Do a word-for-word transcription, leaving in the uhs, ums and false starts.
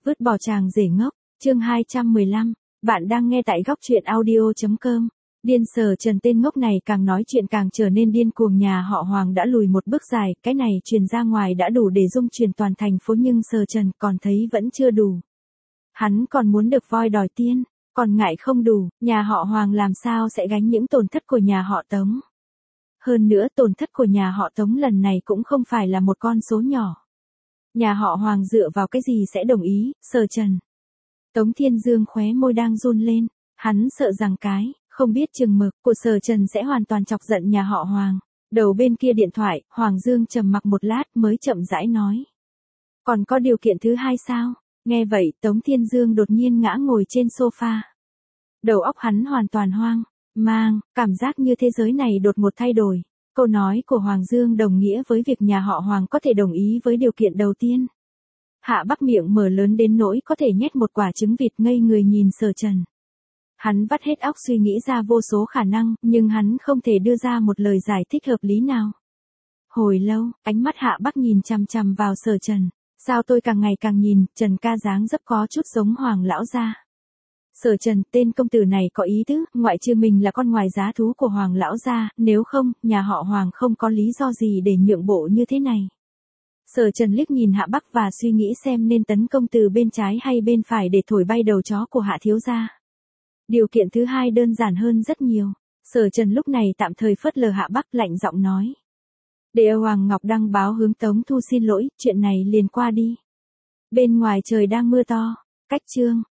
Vứt bỏ chàng rể ngốc, chương hai trăm mười lăm, bạn đang nghe tại góc truyện audio.com. Điên Sở Trần tên ngốc này càng nói chuyện càng trở nên điên cuồng. Nhà họ Hoàng đã lùi một bước dài, cái này truyền ra ngoài đã đủ để rung chuyển toàn thành phố, nhưng Sở Trần còn thấy vẫn chưa đủ. Hắn còn muốn được voi đòi tiên, còn ngại không đủ, nhà họ Hoàng làm sao sẽ gánh những tổn thất của nhà họ Tống. Hơn nữa tổn thất của nhà họ Tống lần này cũng không phải là một con số nhỏ. Nhà họ Hoàng dựa vào cái gì sẽ đồng ý, Sở Trần? Tống Thiên Dương khóe môi đang run lên, hắn sợ rằng cái, không biết chừng mực, của Sở Trần sẽ hoàn toàn chọc giận nhà họ Hoàng. Đầu bên kia điện thoại, Hoàng Dương trầm mặc một lát mới chậm rãi nói. Còn có điều kiện thứ hai sao? Nghe vậy, Tống Thiên Dương đột nhiên ngã ngồi trên sofa. Đầu óc hắn hoàn toàn hoang, mang, cảm giác như thế giới này đột ngột thay đổi. Câu nói của Hoàng Dương đồng nghĩa với việc nhà họ Hoàng có thể đồng ý với điều kiện đầu tiên. Hạ Bắc miệng mở lớn đến nỗi có thể nhét một quả trứng vịt, ngây người nhìn Sở Trần. Hắn vắt hết óc suy nghĩ ra vô số khả năng, nhưng hắn không thể đưa ra một lời giải thích hợp lý nào. Hồi lâu, ánh mắt Hạ Bắc nhìn chằm chằm vào Sở Trần. Sao tôi càng ngày càng nhìn, Trần ca dáng dấp có chút giống Hoàng lão gia. Sở Trần, tên công tử này có ý tứ, ngoại trừ mình là con ngoài giá thú của Hoàng lão gia, nếu không, nhà họ Hoàng không có lý do gì để nhượng bộ như thế này. Sở Trần liếc nhìn Hạ Bắc và suy nghĩ xem nên tấn công từ bên trái hay bên phải để thổi bay đầu chó của Hạ thiếu gia. Điều kiện thứ hai đơn giản hơn rất nhiều. Sở Trần lúc này tạm thời phớt lờ Hạ Bắc, lạnh giọng nói. Để Hoàng Ngọc đăng báo hướng Tống Thu xin lỗi, chuyện này liền qua đi. Bên ngoài trời đang mưa to. Cách chương.